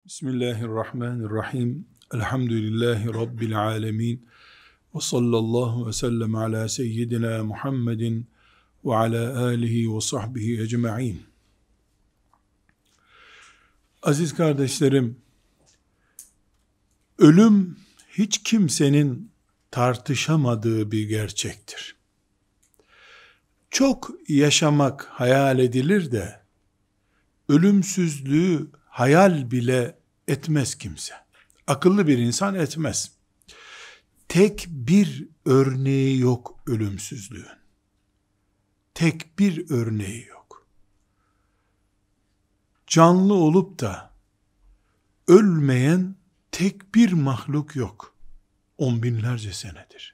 Bismillahirrahmanirrahim. Elhamdülillahi Rabbil alemin. Ve sallallahu ve sellem ala seyyidina Muhammedin ve ala alihi ve sahbihi ecma'in. Aziz kardeşlerim, ölüm hiç kimsenin tartışamadığı bir gerçektir. Çok yaşamak hayal edilir de, ölümsüzlüğü hayal bile etmez kimse. Akıllı bir insan etmez. Tek bir örneği yok ölümsüzlüğün. Tek bir örneği yok. Canlı olup da ölmeyen tek bir mahluk yok. 10 binlerce senedir.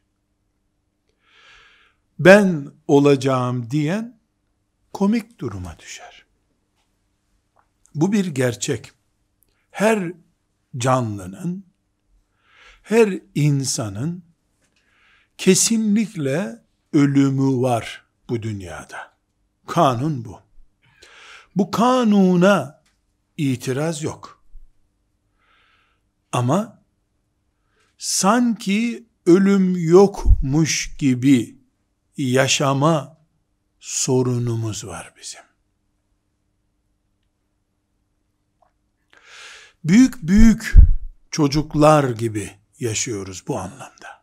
Ben olacağım diyen komik duruma düşer. Bu bir gerçek. Her canlının, her insanın kesinlikle ölümü var bu dünyada. Kanun bu. Bu kanuna itiraz yok. Ama sanki ölüm yokmuş gibi yaşama sorunumuz var bizim. Büyük çocuklar gibi yaşıyoruz bu anlamda.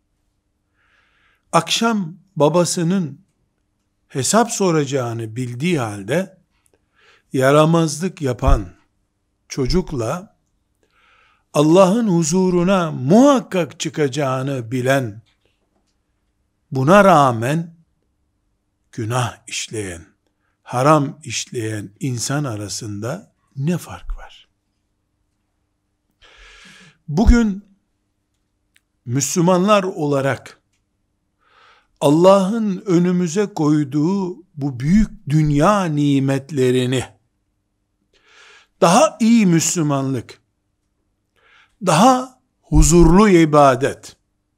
Akşam babasının hesap soracağını bildiği halde yaramazlık yapan çocukla Allah'ın huzuruna muhakkak çıkacağını bilen, buna rağmen günah işleyen, haram işleyen insan arasında ne fark var? Bugün Müslümanlar olarak Allah'ın önümüze koyduğu bu büyük dünya nimetlerini daha iyi Müslümanlık, daha huzurlu ibadet,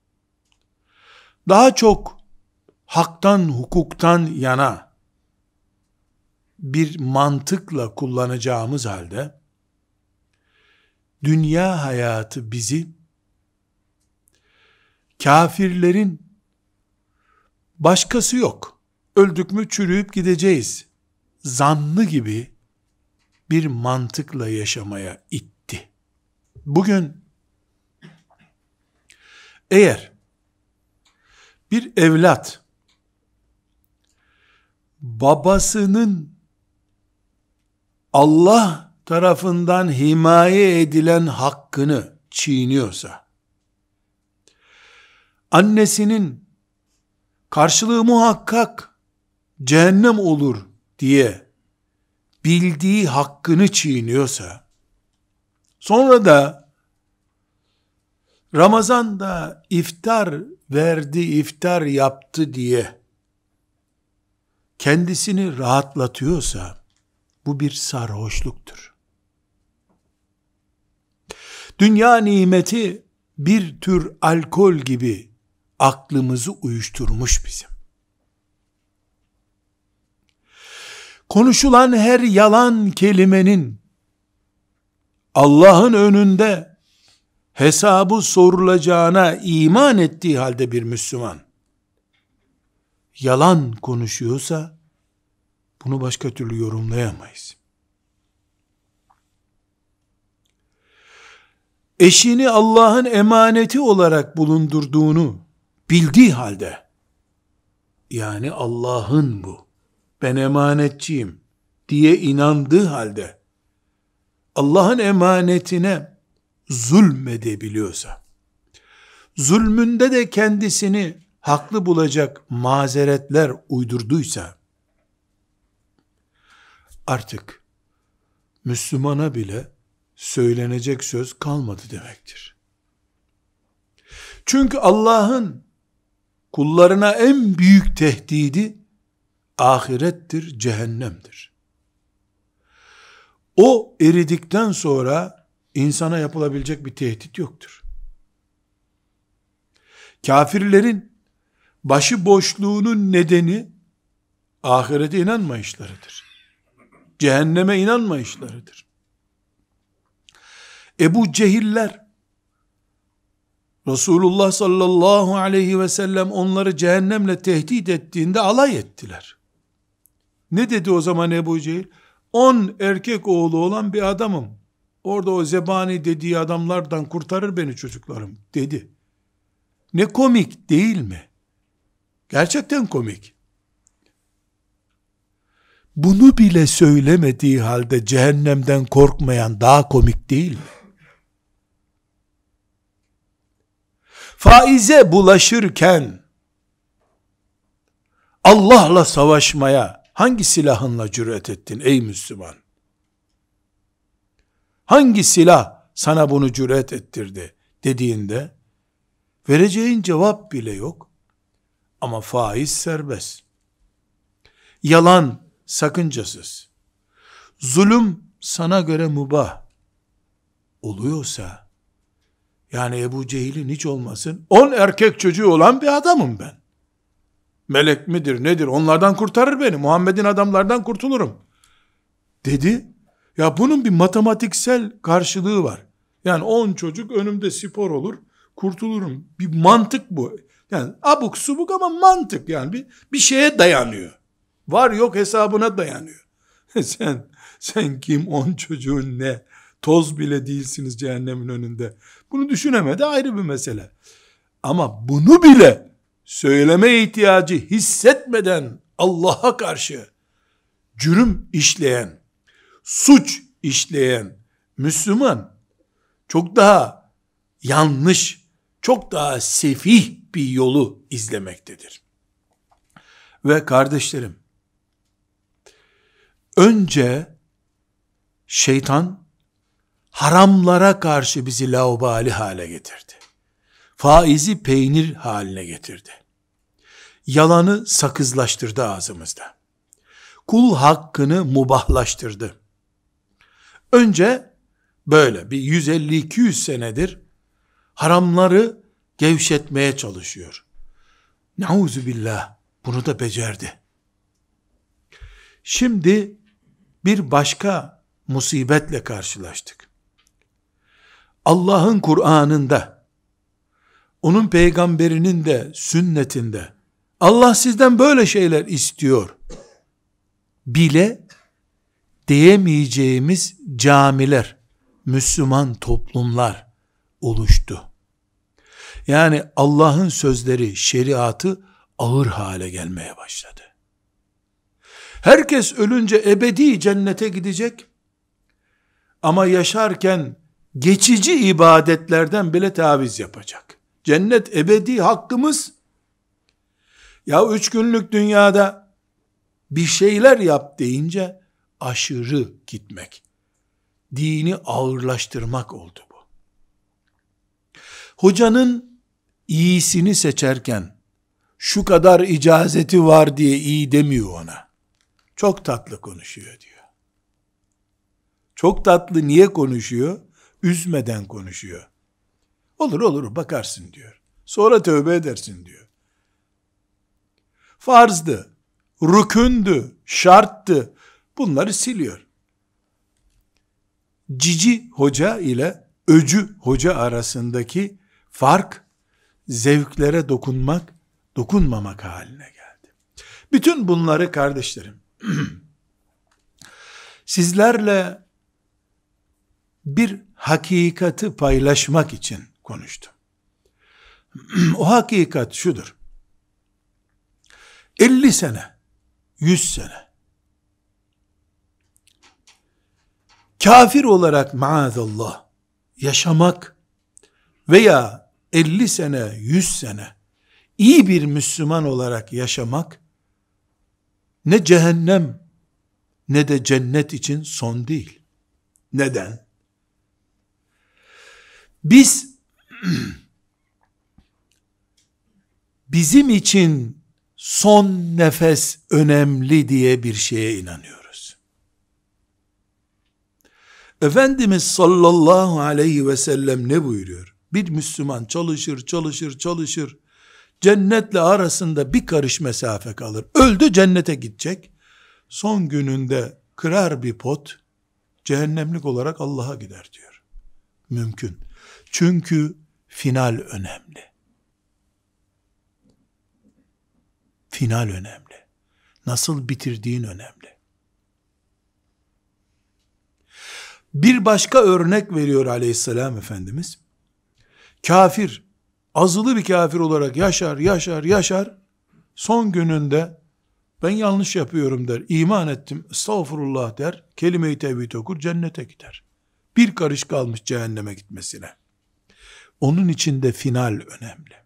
daha çok haktan, hukuktan yana bir mantıkla kullanacağımız halde dünya hayatı bizi kafirlerin başkası yok, öldük mü çürüyüp gideceğiz zannı gibi bir mantıkla yaşamaya itti. Bugün eğer bir evlat babasının Allah tarafından himaye edilen hakkını çiğniyorsa, annesinin karşılığı muhakkak cehennem olur diye bildiği hakkını çiğniyorsa, sonra da Ramazan'da iftar verdi, iftar yaptı diye kendisini rahatlatıyorsa, bu bir sarhoşluktur. Dünya nimeti bir tür alkol gibi aklımızı uyuşturmuş bizim. Konuşulan her yalan kelimenin Allah'ın önünde hesabı sorulacağına iman ettiği halde bir Müslüman yalan konuşuyorsa bunu başka türlü yorumlayamayız. Eşini Allah'ın emaneti olarak bulundurduğunu bildiği halde, yani Allah'ın bu, ben emanetçiyim diye inandığı halde, Allah'ın emanetine zulmedebiliyorsa, zulmünde de kendisini haklı bulacak mazeretler uydurduysa, artık Müslümana bile söylenecek söz kalmadı demektir. Çünkü Allah'ın kullarına en büyük tehdidi ahirettir, cehennemdir. O eridikten sonra insana yapılabilecek bir tehdit yoktur. Kafirlerin başıboşluğunun nedeni ahirete inanmayışlarıdır. Cehenneme inanmayışlarıdır. Ebu Cehiller, Resulullah sallallahu aleyhi ve sellem onları cehennemle tehdit ettiğinde alay ettiler. Ne dedi o zaman Ebu Cehil? 10 erkek oğlu olan bir adamım. Orada o zebani dediği adamlardan kurtarır beni çocuklarım dedi. Ne komik değil mi? Gerçekten komik. Bunu bile söylemediği halde cehennemden korkmayan daha komik değil mi? Faize bulaşırken Allah'la savaşmaya hangi silahınla cüret ettin ey Müslüman? Hangi silah sana bunu cüret ettirdi dediğinde vereceğin cevap bile yok. Ama faiz serbest. Yalan sakıncasız. Zulüm sana göre mübah oluyorsa, yani Ebu Cehil'in hiç olmasın 10 erkek çocuğu olan bir adamım ben. Melek midir nedir onlardan kurtarır beni. Muhammed'in adamlardan kurtulurum dedi. Ya bunun bir matematiksel karşılığı var. Yani 10 çocuk önümde spor olur, kurtulurum. Bir mantık bu. Yani abuk subuk ama mantık, yani bir şeye dayanıyor. Var yok hesabına dayanıyor. Sen kim, 10 çocuğun ne? Toz bile değilsiniz cehennemin önünde. Bunu düşünemedi, ayrı bir mesele. Ama bunu bile söyleme ihtiyacı hissetmeden Allah'a karşı cürüm işleyen, suç işleyen Müslüman çok daha yanlış, çok daha sefih bir yolu izlemektedir. Ve kardeşlerim, önce şeytan haramlara karşı bizi laubali hale getirdi. Faizi peynir haline getirdi. Yalanı sakızlaştırdı ağzımızda. Kul hakkını mubahlaştırdı. Önce böyle bir 150-200 senedir haramları gevşetmeye çalışıyor. Nauzubillah, bunu da becerdi. Şimdi bir başka musibetle karşılaştık. Allah'ın Kur'an'ında, onun peygamberinin de sünnetinde Allah sizden böyle şeyler istiyor bile diyemeyeceğimiz camiler, Müslüman toplumlar oluştu. Yani Allah'ın sözleri, şeriatı ağır hale gelmeye başladı. Herkes ölünce ebedi cennete gidecek ama yaşarken geçici ibadetlerden bile taviz yapacak. Cennet ebedi hakkımız. Ya 3 günlük dünyada bir şeyler yap deyince aşırı gitmek, dini ağırlaştırmak oldu bu. Hocanın iyisini seçerken şu kadar icazeti var diye iyi demiyor ona. Çok tatlı konuşuyor diyor. Çok tatlı niye konuşuyor? Üzmeden konuşuyor. Olur olur bakarsın diyor. Sonra tövbe edersin diyor. Farzdı, rükündü, şarttı. Bunları siliyor. Cici hoca ile öcü hoca arasındaki fark zevklere dokunmak, dokunmamak haline geldi. Bütün bunları kardeşlerim sizlerle bir hakikati paylaşmak için konuştum. O hakikat şudur. 50 sene, 100 sene kafir olarak maazallah yaşamak veya 50 sene, 100 sene iyi bir Müslüman olarak yaşamak ne cehennem ne de cennet için son değil. Neden? Biz bizim için son nefes önemli diye bir şeye inanıyoruz. Efendimiz sallallahu aleyhi ve sellem ne buyuruyor? Bir Müslüman çalışır, cennetle arasında bir karış mesafe kalır. Öldü, cennete gidecek. Son gününde kırar bir pot, cehennemlik olarak Allah'a gider diyor. mümkün. Çünkü final önemli. Final önemli. Nasıl bitirdiğin önemli. Bir başka örnek veriyor aleyhisselam Efendimiz. Kafir, azılı bir kafir olarak yaşar. Son gününde ben yanlış yapıyorum der. İman ettim, estağfurullah der. Kelime-i tevhid okur, cennete gider. Bir karış kalmış cehenneme gitmesine. Onun için de final önemli.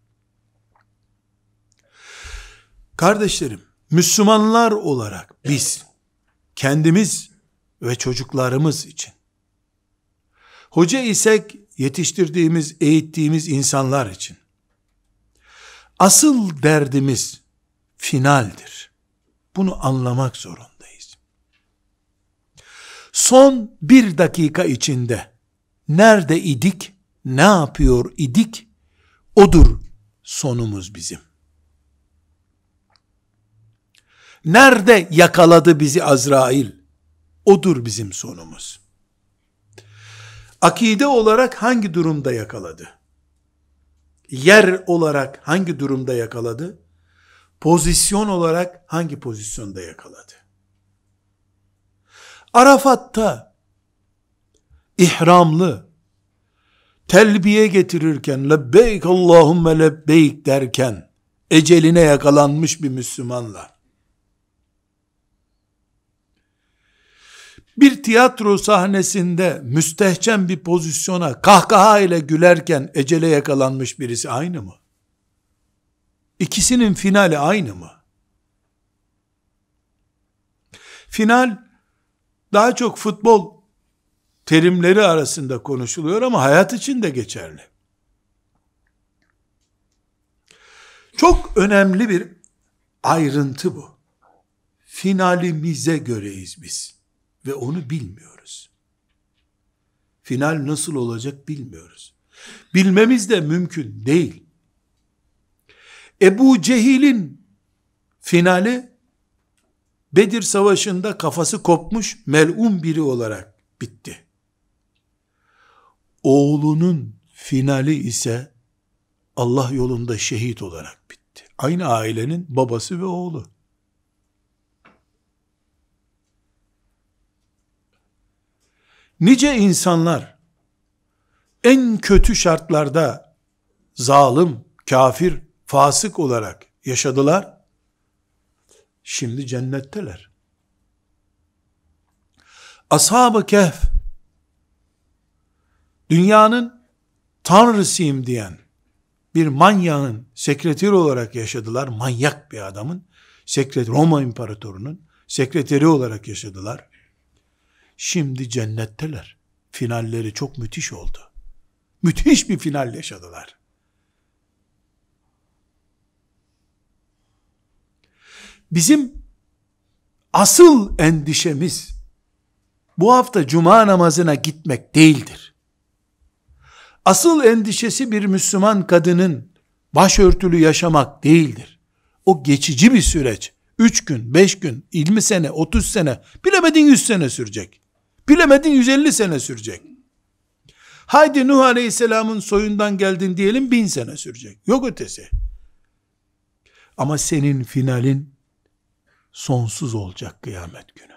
Kardeşlerim, Müslümanlar olarak biz kendimiz ve çocuklarımız için, hoca isek yetiştirdiğimiz, eğittiğimiz insanlar için asıl derdimiz finaldir. Bunu anlamak zorundayız. Son bir dakika içinde nerede idik, ne yapıyor idik, odur sonumuz bizim. Nerede yakaladı bizi Azrail, odur bizim sonumuz. Akide olarak hangi durumda yakaladı? Yer olarak hangi durumda yakaladı? Pozisyon olarak hangi pozisyonda yakaladı? Arafat'ta ihramlı, telbiye getirirken, lebbeyk Allahümme lebbeyk derken, eceline yakalanmış bir Müslümanla, bir tiyatro sahnesinde müstehcen bir pozisyona kahkaha ile gülerken ecele yakalanmış birisi aynı mı? İkisinin finali aynı mı? Final daha çok futbol terimleri arasında konuşuluyor ama hayat için de geçerli. Çok önemli bir ayrıntı bu. Finalimize göreyiz biz ve onu bilmiyoruz. Final nasıl olacak bilmiyoruz. Bilmemiz de mümkün değil. Ebu Cehil'in finali Bedir Savaşı'nda kafası kopmuş melun biri olarak bitti. Oğlunun finali ise Allah yolunda şehit olarak bitti. Aynı ailenin babası ve oğlu. Nice insanlar en kötü şartlarda zalim, kafir, fasık olarak yaşadılar. Şimdi cennetteler. Ashab-ı Kehf, dünyanın tanrısıyım diyen bir manyağın sekreteri olarak yaşadılar. Manyak bir adamın, Roma imparatorunun sekreteri olarak yaşadılar. Şimdi cennetteler. Finalleri çok müthiş oldu. Müthiş bir final yaşadılar. Bizim asıl endişemiz bu hafta cuma namazına gitmek değildir. Asıl endişesi bir Müslüman kadının başörtülü yaşamak değildir. O geçici bir süreç. 3 gün, 5 gün, 20 sene, 30 sene, bilemedin 100 sene sürecek. Bilemedin 150 sene sürecek. Haydi Nuh Aleyhisselam'ın soyundan geldin diyelim 1000 sene sürecek. Yok ötesi. Ama senin finalin sonsuz olacak kıyamet günü.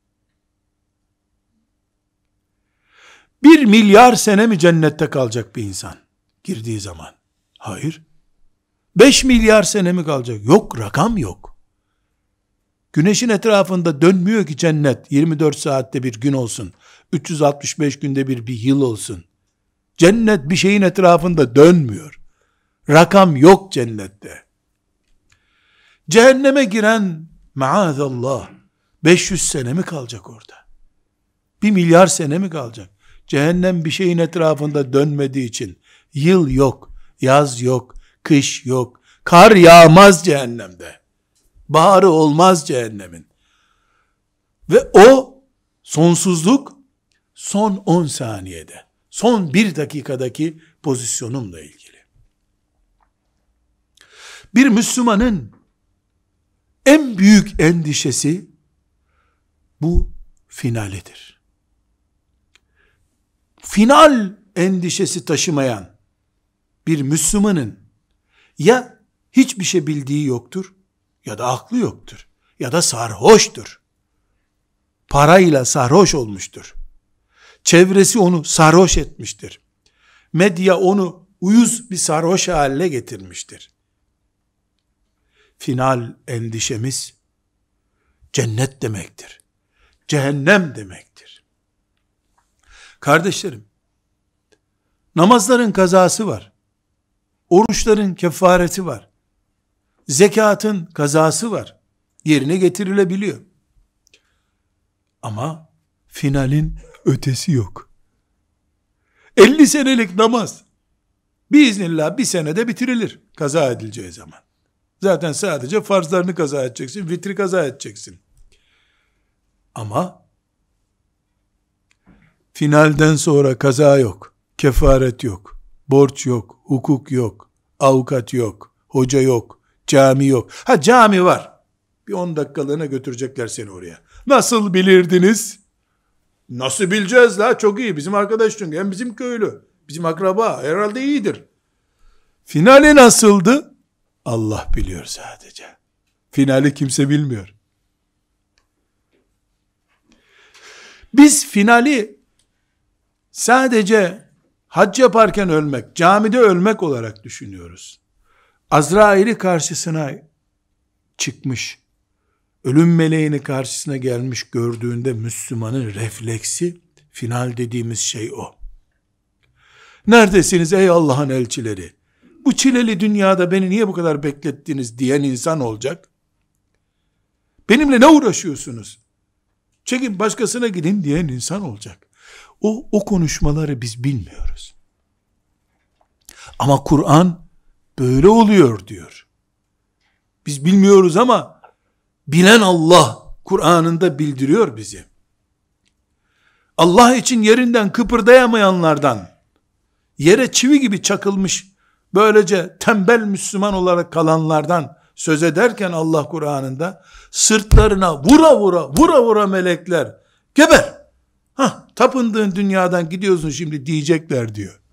1 milyar sene mi cennette kalacak bir insan girdiği zaman? Hayır. 5 milyar sene mi kalacak? Yok, rakam yok. Güneşin etrafında dönmüyor ki cennet. 24 saatte bir gün olsun. 365 günde bir yıl olsun. Cennet bir şeyin etrafında dönmüyor. Rakam yok cennette. Cehenneme giren maazallah 500 sene mi kalacak orada? 1 milyar sene mi kalacak? Cehennem bir şeyin etrafında dönmediği için yıl yok, yaz yok, kış yok, kar yağmaz cehennemde. Baharı olmaz cehennemin. Ve o sonsuzluk son 10 saniyede, son 1 dakikadaki pozisyonumla ilgili. Bir Müslümanın en büyük endişesi bu finalidir. Final endişesi taşımayan bir Müslümanın ya hiçbir şey bildiği yoktur, ya da aklı yoktur, ya da sarhoştur. Parayla sarhoş olmuştur. Çevresi onu sarhoş etmiştir. Medya onu uyuz bir sarhoş haline getirmiştir. Final endişemiz cennet demektir. Cehennem demektir. Kardeşlerim, namazların kazası var. Oruçların kefareti var. Zekatın kazası var. Yerine getirilebiliyor. Ama finalin ötesi yok. 50 senelik namaz biiznillah bir senede bitirilir kaza edileceği zaman. Zaten sadece farzlarını kaza edeceksin, vitri kaza edeceksin. Ama finalden sonra kaza yok, kefaret yok, borç yok, hukuk yok, avukat yok, hoca yok, cami yok. Ha, cami var. Bir 10 dakikalığına götürecekler seni oraya. Nasıl bilirdiniz? Nasıl bileceğiz la? Çok iyi. Bizim arkadaş çünkü. Hem bizim köylü. Bizim akraba. Herhalde iyidir. Finali nasıldı? Allah biliyor sadece. Finali kimse bilmiyor. Biz finali sadece hac yaparken ölmek, camide ölmek olarak düşünüyoruz. Azrail'i karşısına çıkmış, ölüm meleğini karşısına gelmiş gördüğünde Müslümanın refleksi, final dediğimiz şey o. Neredesiniz ey Allah'ın elçileri? Bu çileli dünyada beni niye bu kadar beklettiniz diyen insan olacak. Benimle ne uğraşıyorsunuz? Çekin başkasına gidin diyen insan olacak. O konuşmaları biz bilmiyoruz. Ama Kur'an böyle oluyor diyor. Biz bilmiyoruz ama bilen Allah Kur'an'ında bildiriyor bizi. Allah için yerinden kıpırdayamayanlardan, yere çivi gibi çakılmış, böylece tembel Müslüman olarak kalanlardan söz ederken Allah Kur'an'ında sırtlarına vura vura melekler geber. Tapındığın dünyadan gidiyorsun şimdi diyecekler diyor.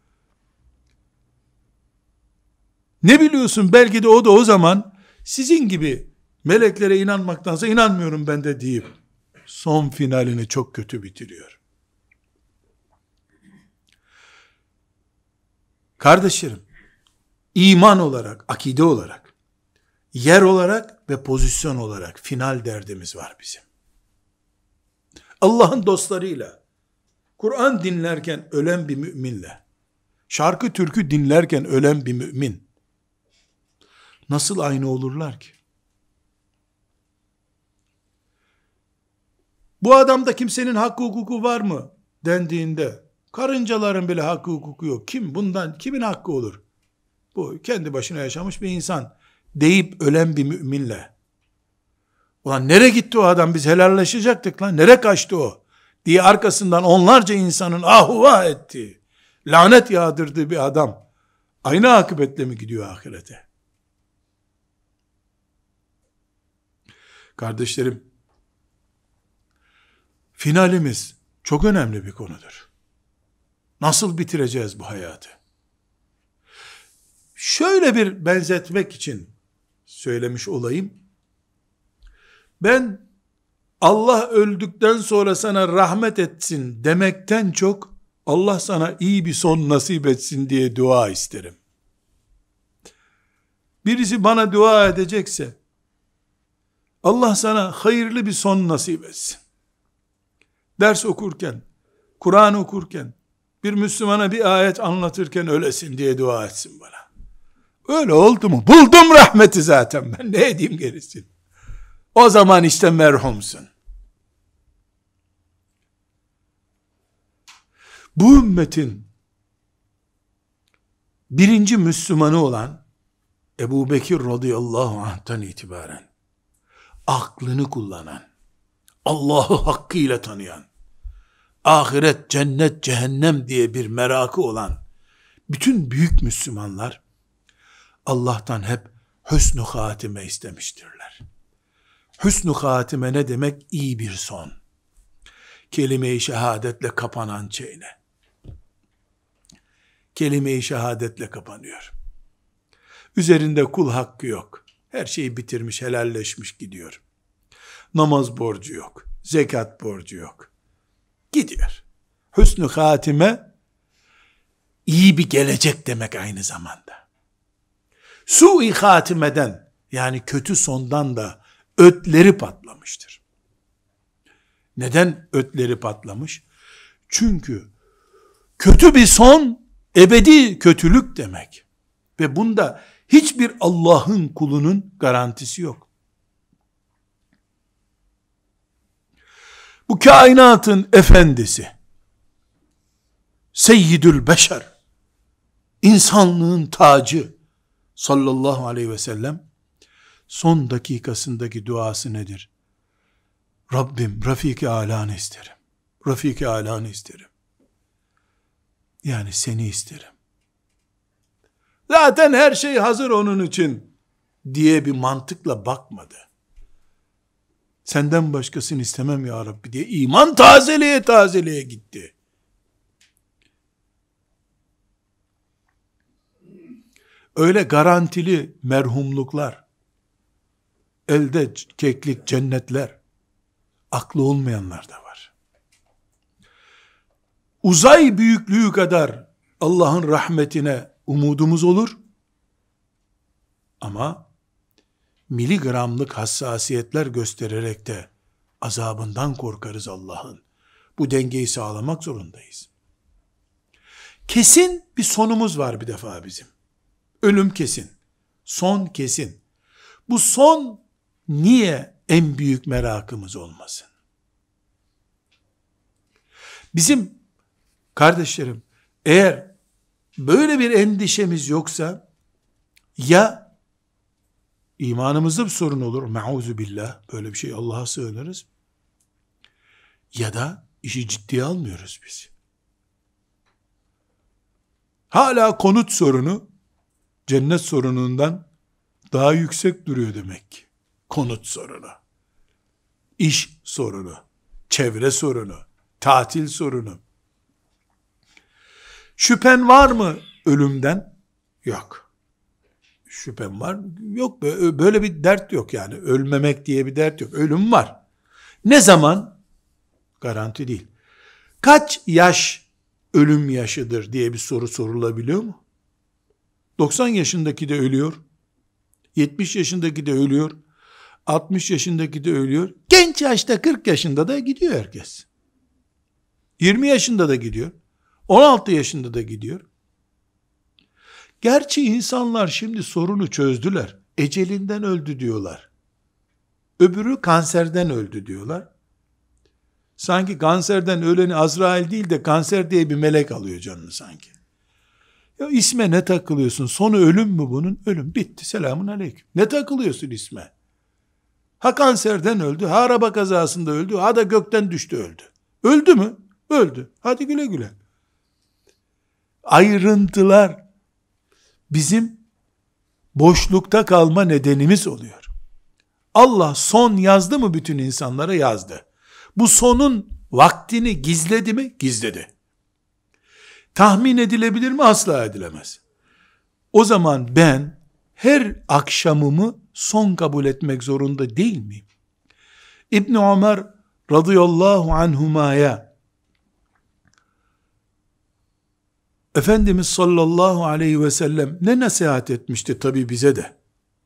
Ne biliyorsun? Belki de o zaman sizin gibi meleklere inanmaktansa inanmıyorum ben de deyip son finalini çok kötü bitiriyor. Kardeşlerim, iman olarak, akide olarak, yer olarak ve pozisyon olarak final derdimiz var bizim. Allah'ın dostlarıyla, Kur'an dinlerken ölen bir müminle, şarkı türkü dinlerken ölen bir mümin, nasıl aynı olurlar ki? Bu adamda kimsenin hakkı hukuku var mı dendiğinde, karıncaların bile hakkı hukuku yok. Kimin hakkı olur? Bu kendi başına yaşamış bir insan deyip ölen bir müminle, ulan nereye gitti o adam, biz helalleşecektik lan, nereye kaçtı o diye arkasından onlarca insanın ahuvah ettiği, lanet yağdırdığı bir adam, aynı akıbetle mi gidiyor ahirete? Kardeşlerim, finalimiz çok önemli bir konudur. Nasıl bitireceğiz bu hayatı? Şöyle bir benzetmek için söylemiş olayım. Ben Allah öldükten sonra sana rahmet etsin demekten çok Allah sana iyi bir son nasip etsin diye dua isterim. Birisi bana dua edecekse Allah sana hayırlı bir son nasip etsin. Ders okurken, Kur'an okurken, bir Müslümana bir ayet anlatırken ölesin diye dua etsin bana. Öyle oldu mu? Buldum rahmeti zaten ben. Ne edeyim gerisini? O zaman işte merhumsun. Bu ümmetin birinci Müslümanı olan Ebu Bekir radıyallahu anh'tan itibaren aklını kullanan, Allah'ı hakkıyla tanıyan, ahiret, cennet, cehennem diye bir merakı olan bütün büyük Müslümanlar Allah'tan hep hüsnü hatime istemiştirler. Hüsnü hatime ne demek? İyi bir son. Kelime-i şehadetle kapanan çeyne. kelime-i şehadetle kapanıyor. Üzerinde kul hakkı yok. Her şeyi bitirmiş, helalleşmiş gidiyor. Namaz borcu yok. Zekat borcu yok. Gidiyor. Hüsnü hatime, iyi bir gelecek demek aynı zamanda. Su-i hatimeden, yani kötü sondan da ötleri patlamıştır. Neden ötleri patlamış? Çünkü kötü bir son, ebedi kötülük demek. Ve bunda hiçbir Allah'ın kulunun garantisi yok. Bu kainatın efendisi, Seyyidül Beşer, insanlığın tacı sallallahu aleyhi ve sellem, son dakikasındaki duası nedir? Rabbim Rafik-i Alâ'nı isterim. Rafik-i Alâ'nı isterim. Yani seni isterim. Zaten her şey hazır onun için diye bir mantıkla bakmadı. Senden başkasını istemem ya Rabbi diye iman tazeleye gitti. Öyle garantili merhumluklar, elde keklik cennetler, aklı olmayanlar da var. Uzay büyüklüğü kadar Allah'ın rahmetine umudumuz olur. Ama miligramlık hassasiyetler göstererek de azabından korkarız Allah'ın. Bu dengeyi sağlamak zorundayız. Kesin bir sonumuz var bir defa bizim. Ölüm kesin. Son kesin. Bu son niye en büyük merakımız olmasın? Bizim kardeşlerim, eğer böyle bir endişemiz yoksa, ya imanımızda bir sorun olur, mauzu billah, böyle bir şey Allah'a sığınırız, ya da işi ciddiye almıyoruz biz. Hala konut sorunu, cennet sorunundan daha yüksek duruyor demek ki. Konut sorunu, iş sorunu, çevre sorunu, tatil sorunu. Şüphen var mı ölümden? Yok. Şüphem var? Yok. Böyle bir dert yok yani. Ölmemek diye bir dert yok. Ölüm var. Ne zaman? Garanti değil. Kaç yaş ölüm yaşıdır diye bir soru sorulabiliyor mu? 90 yaşındaki de ölüyor. 70 yaşındaki de ölüyor. 60 yaşındaki de ölüyor. Genç yaşta 40 yaşında da gidiyor herkes. 20 yaşında da gidiyor. 16 yaşında da gidiyor. Gerçi insanlar şimdi sorunu çözdüler. Ecelinden öldü diyorlar. Öbürü kanserden öldü diyorlar. Sanki kanserden öleni Azrail değil de kanser diye bir melek alıyor canını sanki. Ya isme ne takılıyorsun? Sonu ölüm mü bunun? Ölüm bitti. Selamun aleyküm. Ne takılıyorsun isme? Ha kanserden öldü, ha araba kazasında öldü, ha da gökten düştü öldü. Öldü mü? Öldü. Hadi güle güle. Ayrıntılar bizim boşlukta kalma nedenimiz oluyor. Allah son yazdı mı bütün insanlara? Yazdı. Bu sonun vaktini gizledi mi? Gizledi. Tahmin edilebilir mi? Asla edilemez. O zaman ben her akşamımı son kabul etmek zorunda değil miyim? İbn Ömer radıyallahu anhumaya Efendimiz sallallahu aleyhi ve sellem ne nasihat etmişti tabi bize de.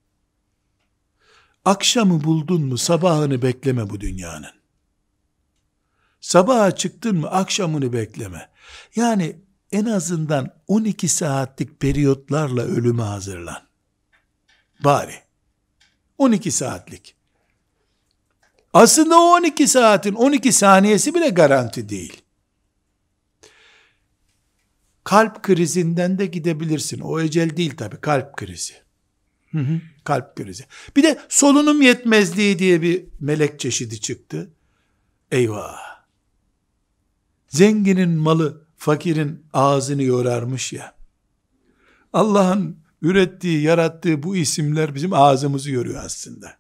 Akşamı buldun mu sabahını bekleme bu dünyanın. Sabaha çıktın mı akşamını bekleme. Yani en azından 12 saatlik periyotlarla ölüme hazırlan. Bari. 12 saatlik. Aslında o 12 saatin 12 saniyesi bile garanti değil. Kalp krizinden de gidebilirsin. O ecel değil tabii, kalp krizi. Kalp krizi. Bir de solunum yetmezliği diye bir melek çeşidi çıktı. Eyvah. Zenginin malı fakirin ağzını yorarmış ya. Allah'ın ürettiği, yarattığı bu isimler bizim ağzımızı yoruyor aslında.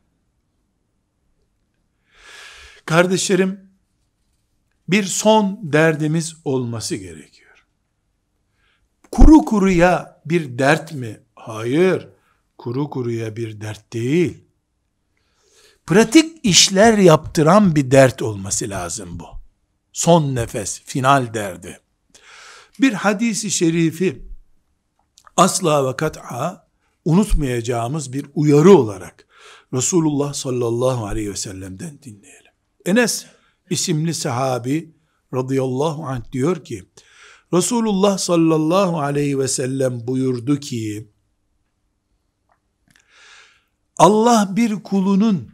Kardeşlerim, bir son derdimiz olması gerekiyor. kuru kuruya bir dert mi? Hayır. Kuru kuruya bir dert değil. Pratik işler yaptıran bir dert olması lazım bu. Son nefes, final derdi. Bir hadisi şerifi asla ve kat'a unutmayacağımız bir uyarı olarak Resulullah sallallahu aleyhi ve sellem'den dinleyelim. Enes isimli sahabi radıyallahu anh diyor ki, Resulullah sallallahu aleyhi ve sellem buyurdu ki, Allah bir kulunun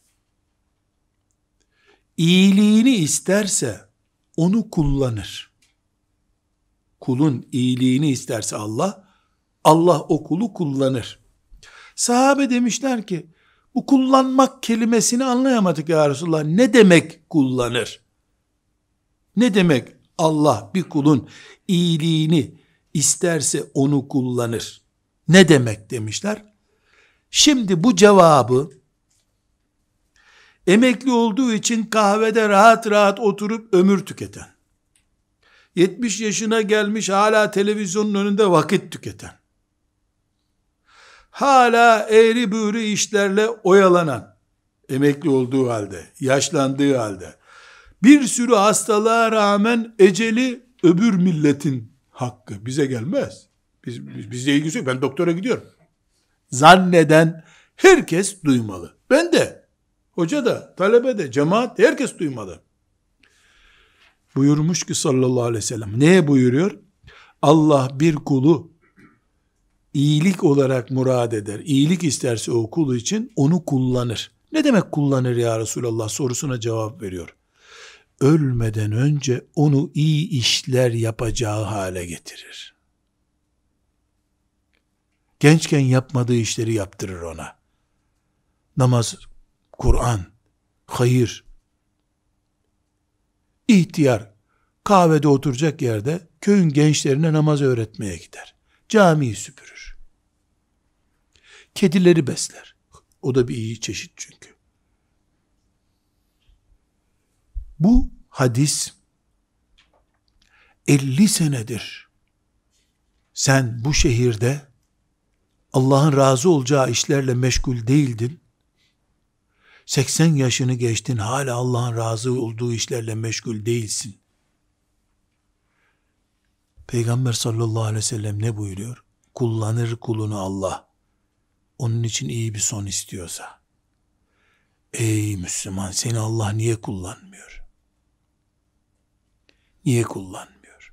iyiliğini isterse onu kullanır. Kulun iyiliğini isterse Allah o kulu kullanır. Sahabe demişler ki, bu kullanmak kelimesini anlayamadık ya Resulullah. Ne demek kullanır? Ne demek Allah bir kulun iyiliğini isterse onu kullanır? Ne demek demişler? Şimdi bu cevabı emekli olduğu için kahvede rahat rahat oturup ömür tüketen, 70 yaşına gelmiş hala televizyonun önünde vakit tüketen, hala eğri büğrü işlerle oyalanan, emekli olduğu halde, yaşlandığı halde, bir sürü hastalığa rağmen eceli öbür milletin hakkı, bize gelmez. Bizle ilgisi yok, ben doktora gidiyorum zanneden herkes duymalı. Ben de, hoca da, talebe de, cemaat de, herkes duymalı. Buyurmuş ki sallallahu aleyhi ve sellem, neye buyuruyor? Allah bir kulu iyilik olarak murad eder. İyilik isterse o kulu için onu kullanır. Ne demek kullanır ya Resulallah sorusuna cevap veriyor. Ölmeden önce onu iyi işler yapacağı hale getirir. Gençken yapmadığı işleri yaptırır ona. Namaz, Kur'an, hayır. İhtiyar, kahvede oturacak yerde köyün gençlerine namaz öğretmeye gider. Camiyi süpürür. Kedileri besler. O da bir iyi çeşit çünkü. Bu hadis 50 senedir sen bu şehirde Allah'ın razı olacağı işlerle meşgul değildin. 80 yaşını geçtin, hala Allah'ın razı olduğu işlerle meşgul değilsin. Peygamber sallallahu aleyhi ve sellem ne buyuruyor? Kullanır kulunu Allah. Onun için iyi bir son istiyorsa. Ey Müslüman, seni Allah niye kullanmıyor? Niye kullanmıyor?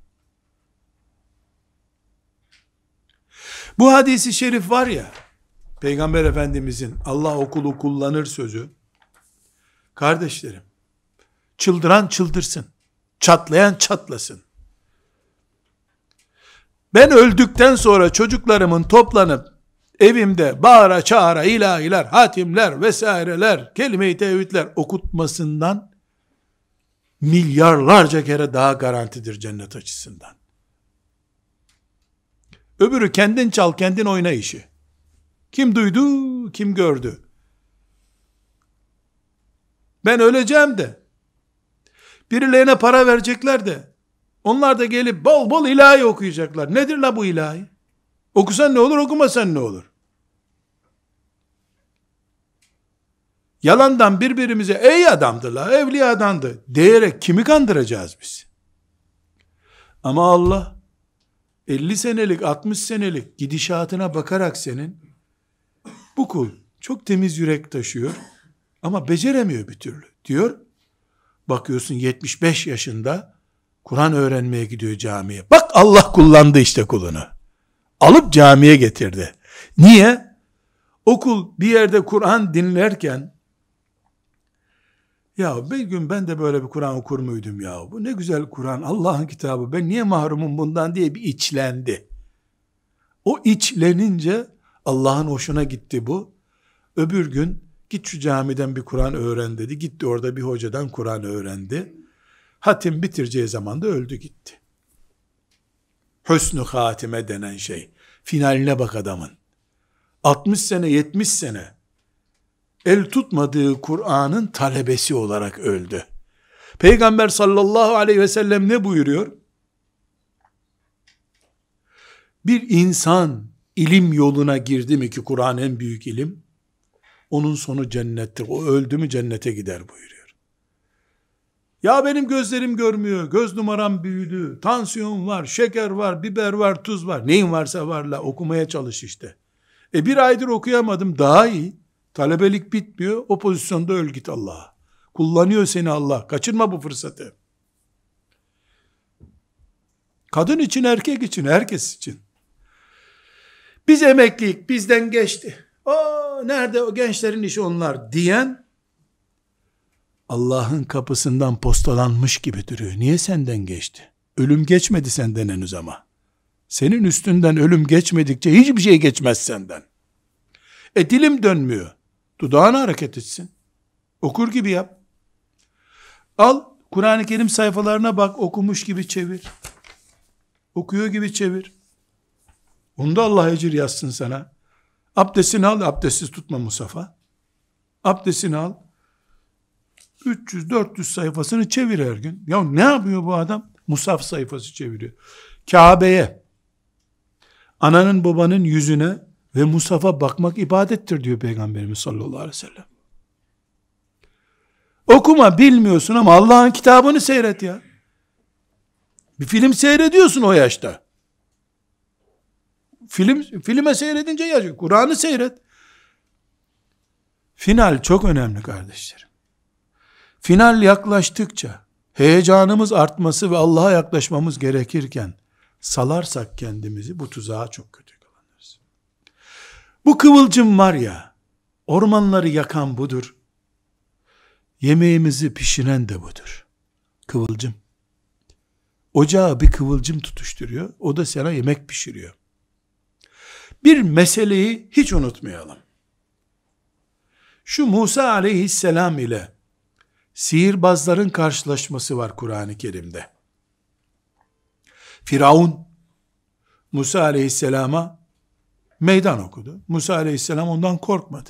Bu hadisi şerif var ya, Peygamber Efendimizin Allah o kulu kullanır sözü, kardeşlerim, çıldıran çıldırsın, çatlayan çatlasın. Ben öldükten sonra çocuklarımın toplanıp evimde bağıra çağıra ilahiler, hatimler vesaireler, kelime-i tevhidler okutmasından milyarlarca kere daha garantidir cennet açısından. Öbürü kendin çal, kendin oyna işi. Kim duydu, kim gördü? Ben öleceğim de, birilerine para verecekler de, onlar da gelip bol bol ilahi okuyacaklar. Nedir la bu ilahi? Okusan ne olur, okumasan ne olur? Yalandan birbirimize ey adamdı la, evliya adamdı diyerek kimi kandıracağız biz? Ama Allah 50 senelik, 60 senelik gidişatına bakarak senin, bu kul çok temiz yürek taşıyor ama beceremiyor bir türlü diyor. Bakıyorsun 75 yaşında Kur'an öğrenmeye gidiyor camiye. Bak Allah kullandı işte kulunu. Alıp camiye getirdi. Niye? O kul bir yerde Kur'an dinlerken, ya bir gün ben de böyle bir Kur'an okur muydum ya? Bu ne güzel Kur'an, Allah'ın kitabı, ben niye mahrumum bundan diye bir içlendi. O içlenince Allah'ın hoşuna gitti bu. Öbür gün git şu camiden bir Kur'an öğren dedi. Gitti orada bir hocadan Kur'an öğrendi. Hatim bitireceği zaman da öldü gitti. Hüsnü hatime denen şey. Finaline bak adamın. 60 sene 70 sene el tutmadığı Kur'an'ın talebesi olarak öldü. Peygamber sallallahu aleyhi ve sellem ne buyuruyor? Bir insan ilim yoluna girdi mi, ki Kur'an en büyük ilim, onun sonu cennettir. O öldü mü cennete gider buyuruyor. Ya benim gözlerim görmüyor, göz numaram büyüdü, tansiyon var, şeker var, biber var, tuz var. Neyin varsa var, la okumaya çalış işte. Bir aydır okuyamadım, daha iyi. Talebelik bitmiyor, o pozisyonda öl git Allah'a. Kullanıyor seni Allah, kaçırma bu fırsatı. Kadın için, erkek için, herkes için. Biz emeklilik bizden geçti. Nerede o gençlerin işi onlar diyen, Allah'ın kapısından postalanmış gibi duruyor. Niye senden geçti? Ölüm geçmedi senden henüz ama. Senin üstünden ölüm geçmedikçe hiçbir şey geçmez senden. Dilim dönmüyor. Dudağını hareket etsin. Okur gibi yap. Al, Kur'an-ı Kerim sayfalarına bak, okumuş gibi çevir. Okuyor gibi çevir. Onda Allah ecir yazsın sana. Abdestini al, abdestsiz tutma musafa. Abdestini al. 300-400 sayfasını çevir her gün. Ya ne yapıyor bu adam? Musaf sayfası çeviriyor. Kabe'ye, ananın babanın yüzüne ve musafa bakmak ibadettir diyor Peygamberimiz sallallahu aleyhi ve sellem. Okuma bilmiyorsun ama Allah'ın kitabını seyret ya. Bir film seyrediyorsun o yaşta. Filme seyredince yaşıyor. Kur'an'ı seyret. Final çok önemli kardeşlerim. Final yaklaştıkça heyecanımız artması ve Allah'a yaklaşmamız gerekirken salarsak kendimizi bu tuzağa çok kötü yakalanırız. Bu kıvılcım var ya, ormanları yakan budur. Yemeğimizi pişiren de budur. Kıvılcım. Ocağa bir kıvılcım tutuşturuyor. O da sana yemek pişiriyor. Bir meseleyi hiç unutmayalım. Şu Musa aleyhisselam ile sihirbazların karşılaşması var Kur'an-ı Kerim'de. Firavun Musa aleyhisselama meydan okudu. Musa aleyhisselam ondan korkmadı.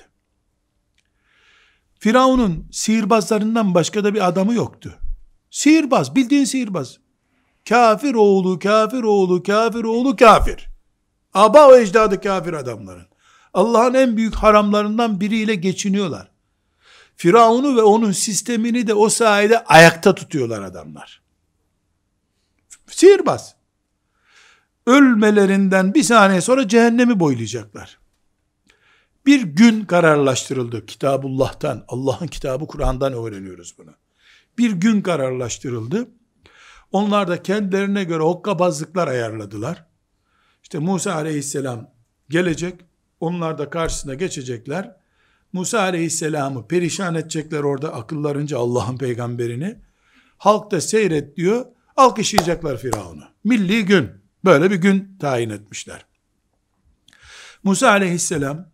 Firavun'un sihirbazlarından başka da bir adamı yoktu. Sihirbaz, bildiğin sihirbaz. Kafir oğlu, kafir oğlu, kafir oğlu, kafir. Aba ve ecdadı kafir adamların. Allah'ın en büyük haramlarından biriyle geçiniyorlar. Firavun'u ve onun sistemini de o sayede ayakta tutuyorlar adamlar. Sihirbaz. Ölmelerinden bir saniye sonra cehennemi boylayacaklar. Bir gün kararlaştırıldı Kitabullah'tan, Allah'ın kitabı Kur'an'dan öğreniyoruz bunu. Bir gün kararlaştırıldı. Onlar da kendilerine göre hokkabazlıklar ayarladılar. İşte Musa aleyhisselam gelecek, onlar da karşısına geçecekler. Musa aleyhisselamı perişan edecekler orada akıllarınca Allah'ın peygamberini. Halk da seyret diyor, alkışlayacaklar Firavun'u. Milli gün, böyle bir gün tayin etmişler. Musa aleyhisselam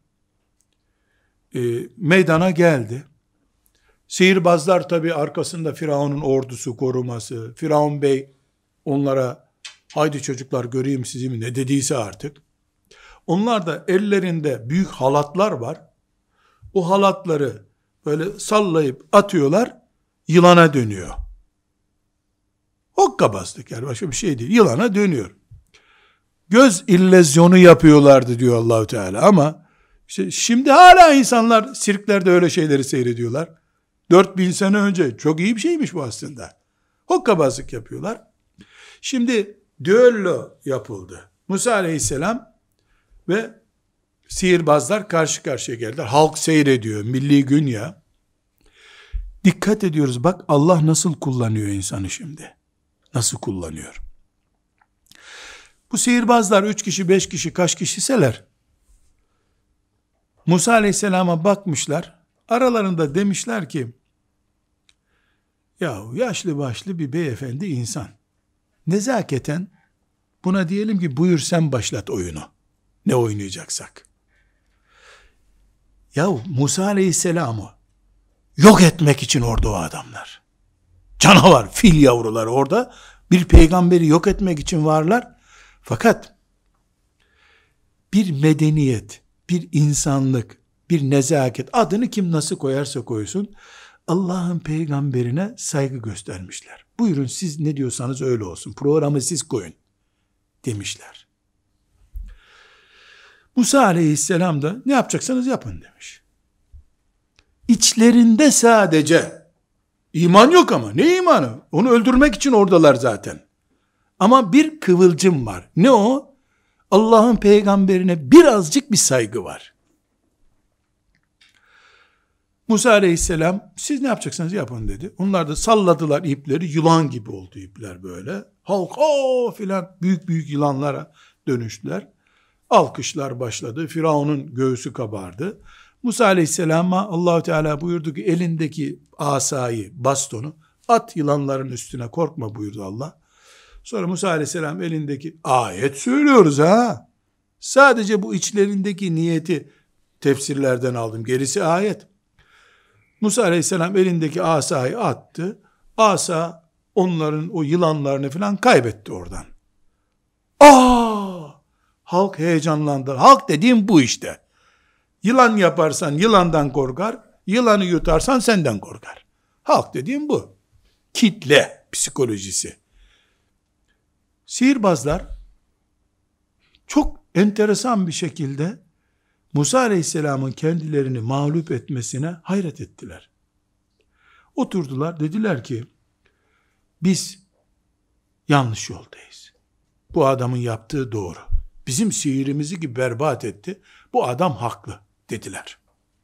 meydana geldi. Sihirbazlar tabi arkasında Firavun'un ordusu, koruması. Firavun Bey onlara haydi çocuklar göreyim sizi mi ne dediyse artık. Onlar da ellerinde büyük halatlar var. O halatları böyle sallayıp atıyorlar, yılana dönüyor. Hokkabazlık yani, başka bir şey değil. Yılana dönüyor. Göz illezyonu yapıyorlardı diyor Allahu Teala ama işte şimdi hala insanlar sirklerde öyle şeyleri seyrediyorlar. 4000 sene önce çok iyi bir şeymiş bu aslında. Hokkabazlık yapıyorlar. Şimdi düello yapıldı. Musa aleyhisselam ve sihirbazlar karşı karşıya geldiler. Halk seyrediyor. Milli gün ya. Dikkat ediyoruz. Bak Allah nasıl kullanıyor insanı şimdi. Nasıl kullanıyor. Bu sihirbazlar 3 kişi, 5 kişi, kaç kişiseler Musa aleyhisselama bakmışlar. Aralarında demişler ki ya yaşlı başlı bir beyefendi insan. Nezaketen buna diyelim ki buyur sen başlat oyunu. Ne oynayacaksak. Ya Musa aleyhisselamı yok etmek için orada o adamlar. Canavar, fil yavruları orada bir peygamberi yok etmek için varlar. Fakat bir medeniyet, bir insanlık, bir nezaket, adını kim nasıl koyarsa koysun, Allah'ın peygamberine saygı göstermişler. Buyurun siz ne diyorsanız öyle olsun. Programı siz koyun demişler. Musa aleyhisselam da ne yapacaksanız yapın demiş. İçlerinde sadece iman yok ama ne imanı? Onu öldürmek için oradalar zaten. Ama bir kıvılcım var. Ne o? Allah'ın peygamberine birazcık bir saygı var. Musa aleyhisselam siz ne yapacaksanız yapın dedi. Onlar da salladılar ipleri, yılan gibi oldu ipler böyle. Halk o filan büyük büyük yılanlara dönüştüler. Alkışlar başladı. Firavun'un göğsü kabardı. Musa aleyhisselama Allahu Teala buyurdu ki elindeki asayı, bastonu at yılanların üstüne, korkma buyurdu Allah. Sonra Musa aleyhisselam elindeki ayet söylüyoruz ha. Sadece bu içlerindeki niyeti tefsirlerden aldım. Gerisi ayet. Musa aleyhisselam elindeki asayı attı. Asa onların o yılanlarını falan kaybetti oradan. Halk heyecanlandı. Halk dediğim bu işte. Yılan yaparsan yılandan korkar, yılanı yutarsan senden korkar. Halk dediğim bu. Kitle psikolojisi. Sihirbazlar çok enteresan bir şekilde Musa Aleyhisselam'ın kendilerini mağlup etmesine hayret ettiler. Oturdular, dediler ki biz yanlış yoldayız. Bu adamın yaptığı doğru. Bizim sihirimizi gibi berbat etti. Bu adam haklı dediler.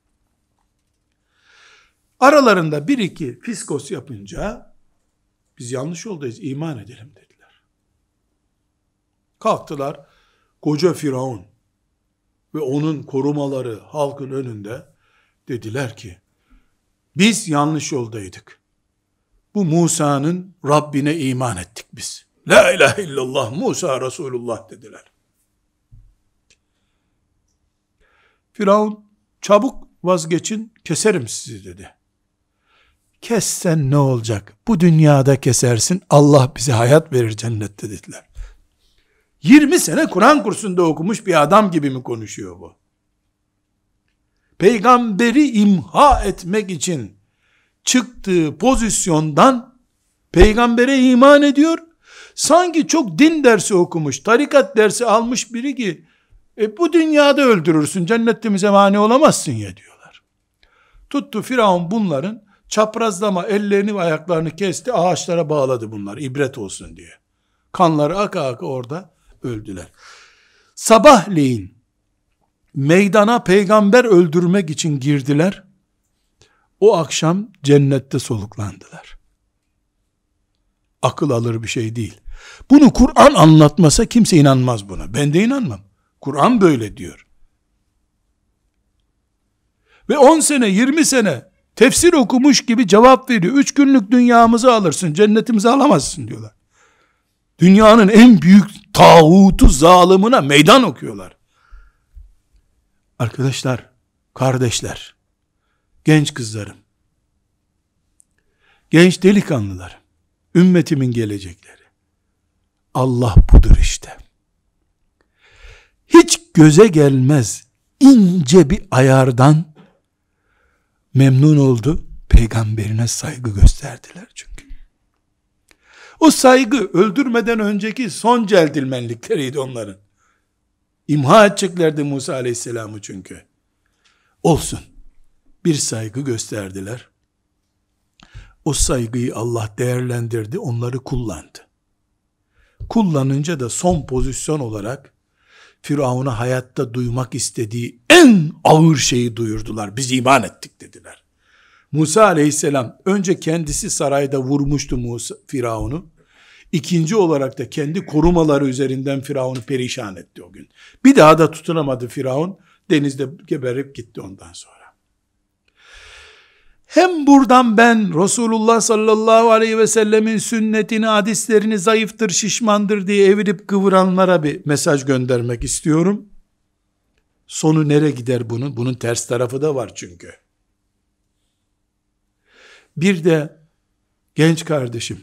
Aralarında bir iki fiskos yapınca biz yanlış yoldayız, iman edelim dediler. Kalktılar, koca Firavun ve onun korumaları halkın önünde dediler ki biz yanlış yoldaydık. Bu Musa'nın Rabbine iman ettik biz. La ilahe illallah Musa Resulullah dediler. Firavun çabuk vazgeçin, keserim sizi dedi. Kessen ne olacak? Bu dünyada kesersin, Allah bize hayat verir cennette dediler. 20 sene Kur'an kursunda okumuş bir adam gibi mi konuşuyor bu? Peygamberi imha etmek için çıktığı pozisyondan peygambere iman ediyor. Sanki çok din dersi okumuş, tarikat dersi almış biri ki bu dünyada öldürürsün, cennetimize mani olamazsın ya diyorlar. Tuttu Firavun bunların çaprazlama ellerini ve ayaklarını kesti, ağaçlara bağladı bunlar ibret olsun diye. Kanları aka aka orada öldüler. Sabahleyin meydana peygamber öldürmek için girdiler. O akşam cennette soluklandılar. Akıl alır bir şey değil. Bunu Kur'an anlatmasa kimse inanmaz buna. Ben de inanmam. Kur'an böyle diyor. Ve 10 sene 20 sene tefsir okumuş gibi cevap veriyor. 3 günlük dünyamızı alırsın, cennetimizi alamazsın diyorlar. Dünyanın en büyük tağutu zalimine meydan okuyorlar. Arkadaşlar, kardeşler, genç kızlarım, genç delikanlılar, ümmetimin gelecekleri. Allah budur işte. Hiç göze gelmez ince bir ayardan memnun oldu. Peygamberine saygı gösterdiler çünkü. O saygı öldürmeden önceki son celtilmenlikleriydi onların. İmha edeceklerdi Musa Aleyhisselam'ı çünkü. Olsun. Bir saygı gösterdiler. O saygıyı Allah değerlendirdi, onları kullandı. Kullanınca da son pozisyon olarak Firavun'a hayatta duymak istediği en ağır şeyi duyurdular. Biz iman ettik dediler. Musa aleyhisselam önce kendisi sarayda vurmuştu Firavun'u. İkinci olarak da kendi korumaları üzerinden Firavun'u perişan etti o gün. Bir daha da tutunamadı Firavun. Denizde geberip gitti ondan sonra. Hem buradan ben Resulullah sallallahu aleyhi ve sellemin sünnetini, hadislerini zayıftır, şişmandır diye evirip kıvıranlara bir mesaj göndermek istiyorum. Sonu nereye gider bunun? Bunun ters tarafı da var çünkü. Bir de genç kardeşim,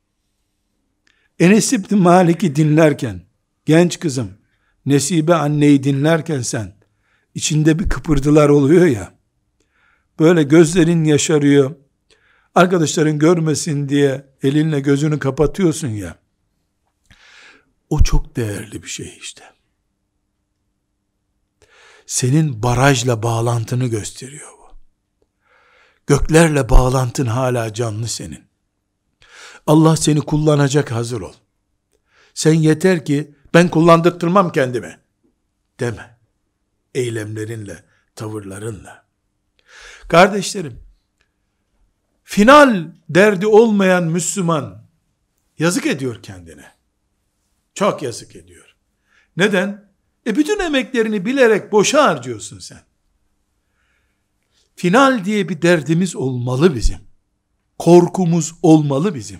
Enes İbni Malik'i dinlerken, genç kızım, Nesibe anneyi dinlerken sen, içinde bir kıpırdılar oluyor ya, böyle gözlerin yaşarıyor, arkadaşların görmesin diye elinle gözünü kapatıyorsun ya, o çok değerli bir şey işte. Senin barajla bağlantını gösteriyor bu. Göklerle bağlantın hala canlı senin. Allah seni kullanacak, hazır ol. Sen yeter ki ben kullandırtmam kendime deme. Eylemlerinle, tavırlarınla. Kardeşlerim, final derdi olmayan Müslüman yazık ediyor kendine. Çok yazık ediyor. Neden? Bütün emeklerini bilerek boşa harcıyorsun sen. Final diye bir derdimiz olmalı bizim. Korkumuz olmalı bizim.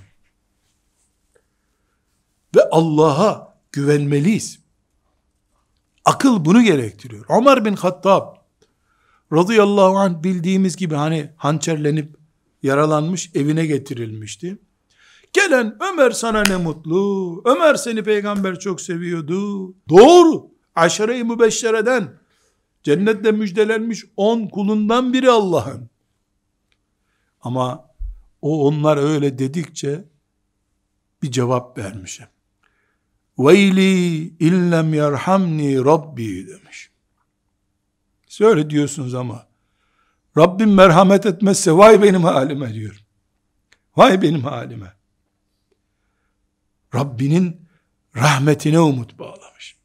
Ve Allah'a güvenmeliyiz. Akıl bunu gerektiriyor. Ömer bin Hattab radıyallahu anh, bildiğimiz gibi hani hançerlenip yaralanmış, evine getirilmişti. Gelen Ömer sana ne mutlu, Ömer seni peygamber çok seviyordu. Doğru. Aşere-i mübeşşereden cennetle müjdelenmiş 10 kulundan biri Allah'ın. Ama onlar öyle dedikçe bir cevap vermişim. Veyli illem yerhamni Rabbi demiş. Siz öyle diyorsunuz ama Rabbim merhamet etmezse vay benim halime diyor. Vay benim halime. Rabbinin rahmetine umut bağlamış.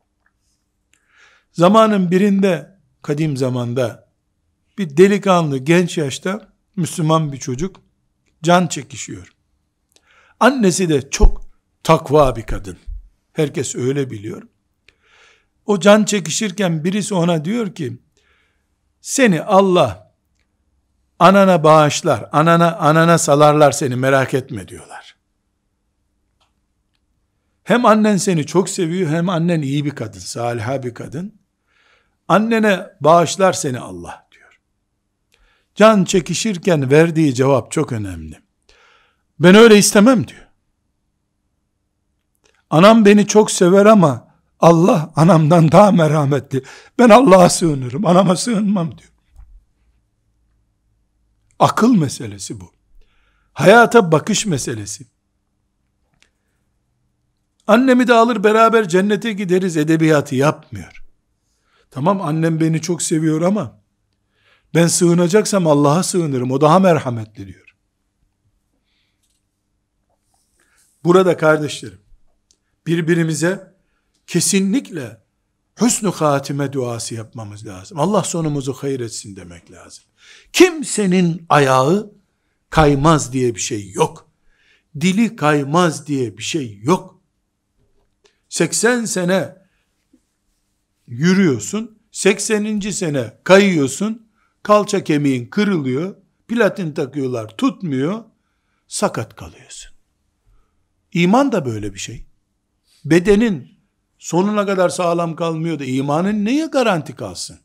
Zamanın birinde, kadim zamanda bir delikanlı genç yaşta Müslüman bir çocuk can çekişiyor. Annesi de çok takva bir kadın. Herkes öyle biliyor. O can çekişirken birisi ona diyor ki, seni Allah anana bağışlar, anana salarlar, seni merak etme diyorlar. Hem annen seni çok seviyor, hem annen iyi bir kadın, saliha bir kadın. Annene bağışlar seni Allah diyor. Can çekişirken verdiği cevap çok önemli. Ben öyle istemem diyor. Anam beni çok sever ama Allah anamdan daha merhametli. Ben Allah'a sığınırım, anama sığınmam diyor. Akıl meselesi bu. Hayata bakış meselesi. Annemi de alır beraber cennete gideriz edebiyatı yapmıyor. Tamam, annem beni çok seviyor ama ben sığınacaksam Allah'a sığınırım, o daha merhametli diyor. Burada kardeşlerim, birbirimize kesinlikle hüsnü hatime duası yapmamız lazım. Allah sonumuzu hayır etsin demek lazım. Kimsenin ayağı kaymaz diye bir şey yok. Dili kaymaz diye bir şey yok. 80 sene yürüyorsun, 80. sene kayıyorsun, kalça kemiğin kırılıyor, platin takıyorlar, tutmuyor, sakat kalıyorsun. İman da böyle bir şey. Bedenin sonuna kadar sağlam kalmıyor da imanın neye garanti kalsın?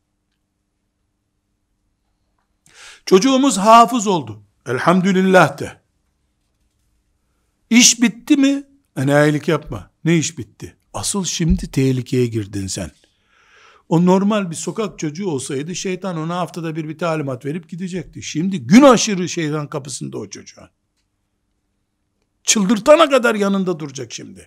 Çocuğumuz hafız oldu. Elhamdülillah de. İş bitti mi? Enayilik yapma. Ne iş bitti? Asıl şimdi tehlikeye girdin sen. O normal bir sokak çocuğu olsaydı şeytan ona haftada bir talimat verip gidecekti. Şimdi gün aşırı şeytan kapısında o çocuğun. Çıldırtana kadar yanında duracak şimdi.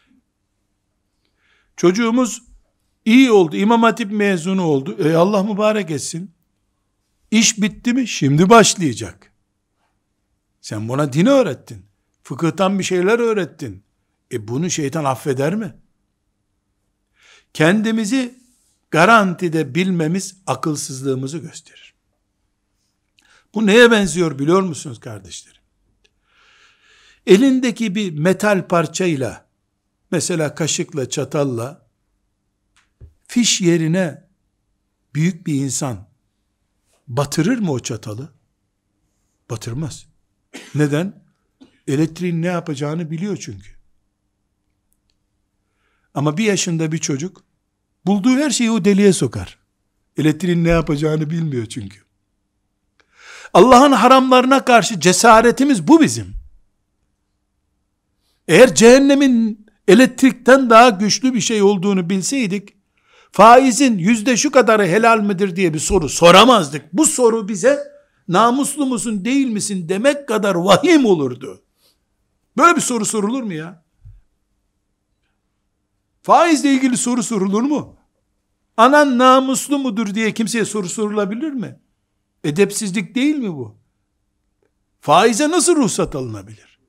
Çocuğumuz iyi oldu. İmam Hatip mezunu oldu. Allah mübarek etsin. İş bitti mi? Şimdi başlayacak. Sen buna dini öğrettin. Fıkıhtan bir şeyler öğrettin. Bunu şeytan affeder mi? Kendimizi garantide bilmemiz akılsızlığımızı gösterir. Bu neye benziyor biliyor musunuz kardeşlerim? Elindeki bir metal parçayla, mesela kaşıkla, çatalla, fiş yerine büyük bir insan batırır mı o çatalı? Batırmaz. Neden? Elektriğin ne yapacağını biliyor çünkü. Ama 1 yaşında bir çocuk bulduğu her şeyi o deliğe sokar. Elektriğin ne yapacağını bilmiyor çünkü. Allah'ın haramlarına karşı cesaretimiz bu bizim. Eğer cehennemin elektrikten daha güçlü bir şey olduğunu bilseydik, faizin yüzde şu kadarı helal midir diye bir soru soramazdık. Bu soru bize namuslu musun değil misin demek kadar vahim olurdu. Böyle bir soru sorulur mu ya? Faizle ilgili soru sorulur mu? Anan namuslu mudur diye kimseye soru sorulabilir mi? Edepsizlik değil mi bu? Faize nasıl ruhsat alınabilir?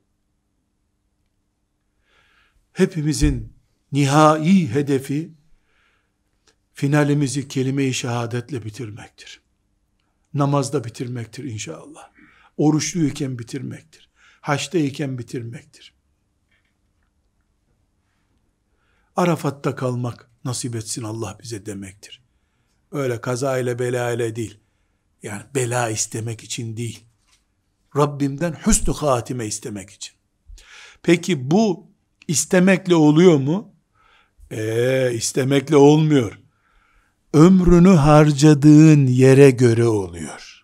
Hepimizin nihai hedefi finalimizi kelime-i şehadetle bitirmektir. Namazda bitirmektir inşallah. Oruçluyken bitirmektir. Haçtayken bitirmektir. Arafat'ta kalmak nasip etsin Allah bize demektir. Öyle kaza ile bela ile değil. Yani bela istemek için değil. Rabbimden hüsnü hatime istemek için. Peki bu istemekle oluyor mu? İstemekle olmuyor. Ömrünü harcadığın yere göre oluyor.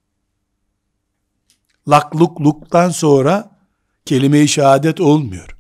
Lakluktan sonra kelime-i şehadet olmuyor.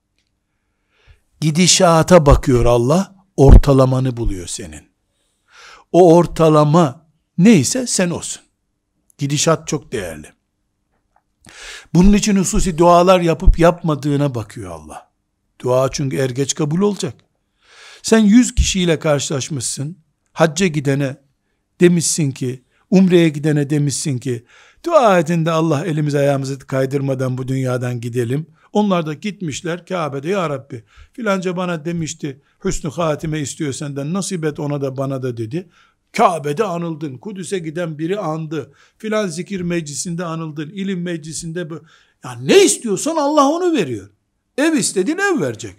Gidişata bakıyor Allah, ortalamanı buluyor senin. O ortalama neyse sen olsun. Gidişat çok değerli. Bunun için hususi dualar yapıp yapmadığına bakıyor Allah. Dua çünkü er geç kabul olacak. Sen 100 kişiyle karşılaşmışsın, hacca gidene demişsin ki, umreye gidene demişsin ki, dua edin de Allah elimizi ayağımızı kaydırmadan bu dünyadan gidelim. Onlar da gitmişler Kabe'de, ya Rabbi filanca bana demişti, hüsnü hatime istiyor senden, nasip et ona da bana da dedi. Kabe'de anıldın, Kudüs'e giden biri andı, filan zikir meclisinde anıldın, ilim meclisinde, ya ne istiyorsan Allah onu veriyor. Ev istedin, ev verecek.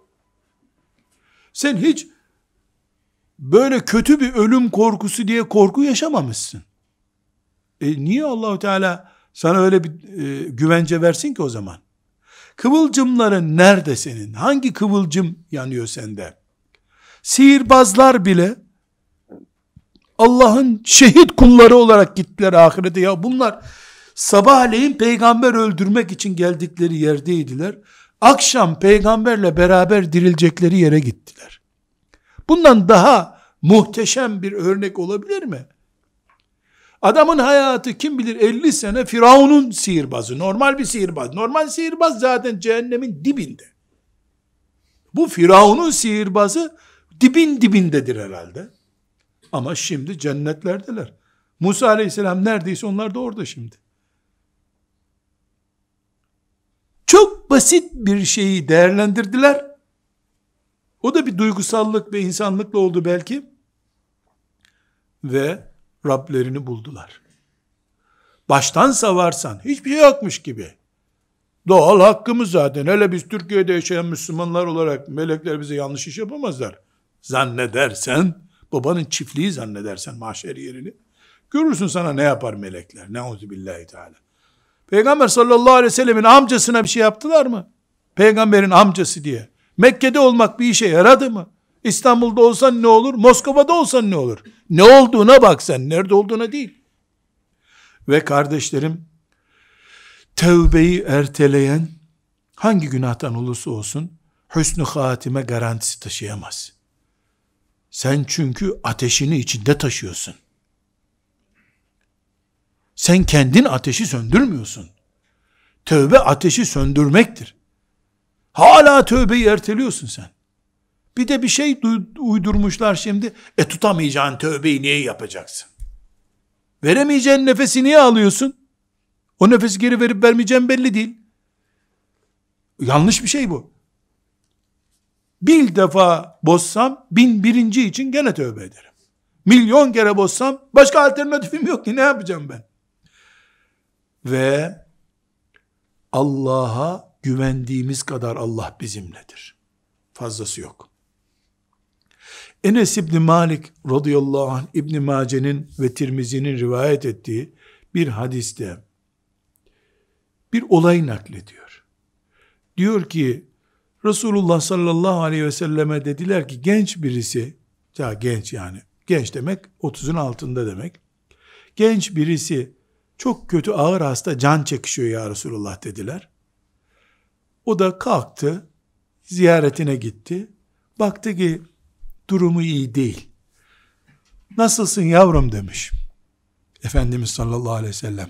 Sen hiç böyle kötü bir ölüm korkusu diye korku yaşamamışsın. Niye Allahu Teala sana öyle bir güvence versin ki o zaman? Kıvılcımların nerede senin? Hangi kıvılcım yanıyor sende? Sihirbazlar bile Allah'ın şehit kulları olarak gittiler ahirete. Ya bunlar sabahleyin peygamber öldürmek için geldikleri yerdeydiler. Akşam peygamberle beraber dirilecekleri yere gittiler. Bundan daha muhteşem bir örnek olabilir mi? Adamın hayatı kim bilir 50 sene Firavun'un sihirbazı, normal bir sihirbaz. Normal sihirbaz zaten cehennemin dibinde. Bu Firavun'un sihirbazı dibin dibindedir herhalde. Ama şimdi cennetlerdeler. Musa aleyhisselam neredeyse onlar da orada şimdi. Çok basit bir şeyi değerlendirdiler. O da bir duygusallık ve insanlıkla oldu belki. Ve Rablerini buldular. Baştan savarsan hiçbir şey yokmuş gibi. Doğal hakkımız zaten. Hele biz Türkiye'de yaşayan Müslümanlar olarak melekler bize yanlış iş yapamazlar. Zannedersen, babanın çiftliği zannedersen mahşer yerini, görürsün sana ne yapar melekler. Neuzubillahi teala. Peygamber sallallahu aleyhi ve sellemin amcasına bir şey yaptılar mı? Peygamberin amcası diye. Mekke'de olmak bir işe yaradı mı? İstanbul'da olsan ne olur? Moskova'da olsan ne olur? Ne olduğuna bak sen, nerede olduğuna değil. Ve kardeşlerim, tevbeyi erteleyen hangi günahtan olursa olsun hüsnü hatime garantisi taşıyamaz. Sen çünkü ateşini içinde taşıyorsun. Sen kendin ateşi söndürmüyorsun. Tövbe ateşi söndürmektir. Hala tövbeyi erteliyorsun sen. Bir de bir şey uydurmuşlar şimdi. Tutamayacağın tövbeyi niye yapacaksın? Veremeyeceğin nefesi niye alıyorsun? O nefesi geri verip vermeyeceğin belli değil. Yanlış bir şey bu. Bir defa bozsam 1001. için gene tövbe ederim. Milyon kere bozsam başka alternatifim yok ki, ne yapacağım ben? Ve Allah'a güvendiğimiz kadar Allah bizimledir. Fazlası yok. Enes İbni Malik radıyallahu anh İbni Mace'nin ve Tirmizi'nin rivayet ettiği bir hadiste bir olay naklediyor. Diyor ki Resulullah sallallahu aleyhi ve selleme dediler ki genç birisi, ya genç yani, genç demek 30'un altında demek. Genç birisi çok kötü ağır hasta, can çekişiyor ya Resulullah dediler. O da kalktı, ziyaretine gitti. Baktı ki durumu iyi değil. Nasılsın yavrum demiş. Efendimiz sallallahu aleyhi ve sellem.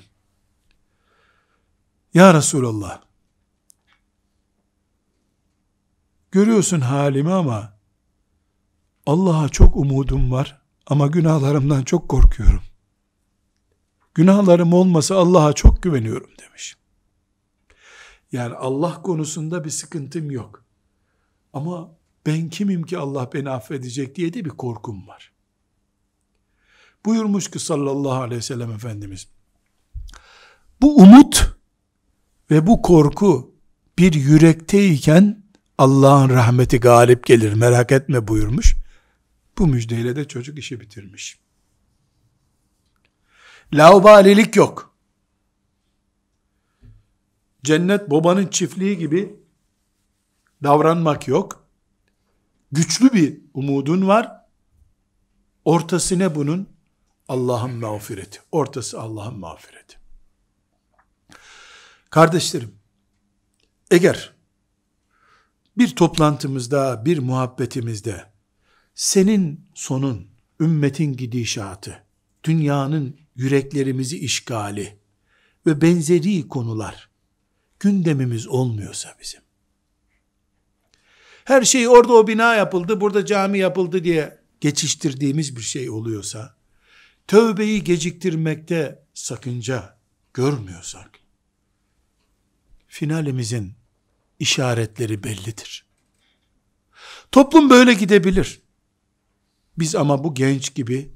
Ya Resulallah, görüyorsun halimi ama Allah'a çok umudum var ama günahlarımdan çok korkuyorum. Günahlarım olmasa Allah'a çok güveniyorum demiş. Yani Allah konusunda bir sıkıntım yok. Ama ben kimim ki Allah beni affedecek diye de bir korkum var. Buyurmuş ki sallallahu aleyhi ve sellem Efendimiz, bu umut ve bu korku bir yürekteyken Allah'ın rahmeti galip gelir, merak etme buyurmuş. Bu müjdeyle de çocuk işi bitirmiş. Laubalilik yok. Cennet babanın çiftliği gibi davranmak yok. Güçlü bir umudun var. Ortası ne bunun? Allah'ın mağfireti. Ortası Allah'ın mağfireti. Kardeşlerim, eğer bir toplantımızda, bir muhabbetimizde senin sonun, ümmetin gidişatı, dünyanın yüreklerimizi işgali ve benzeri konular gündemimiz olmuyorsa bizim, her şey orada o bina yapıldı, burada cami yapıldı diye geçiştirdiğimiz bir şey oluyorsa, tövbeyi geciktirmekte sakınca görmüyorsak, finalimizin işaretleri bellidir. Toplum böyle gidebilir. Biz ama bu genç gibi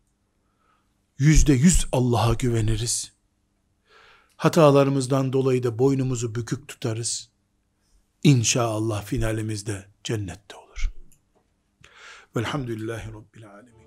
%100 Allah'a güveniriz. Hatalarımızdan dolayı da boynumuzu bükük tutarız. İnşallah finalimizde cennette olur. Velhamdülillahi Rabbil Alemin.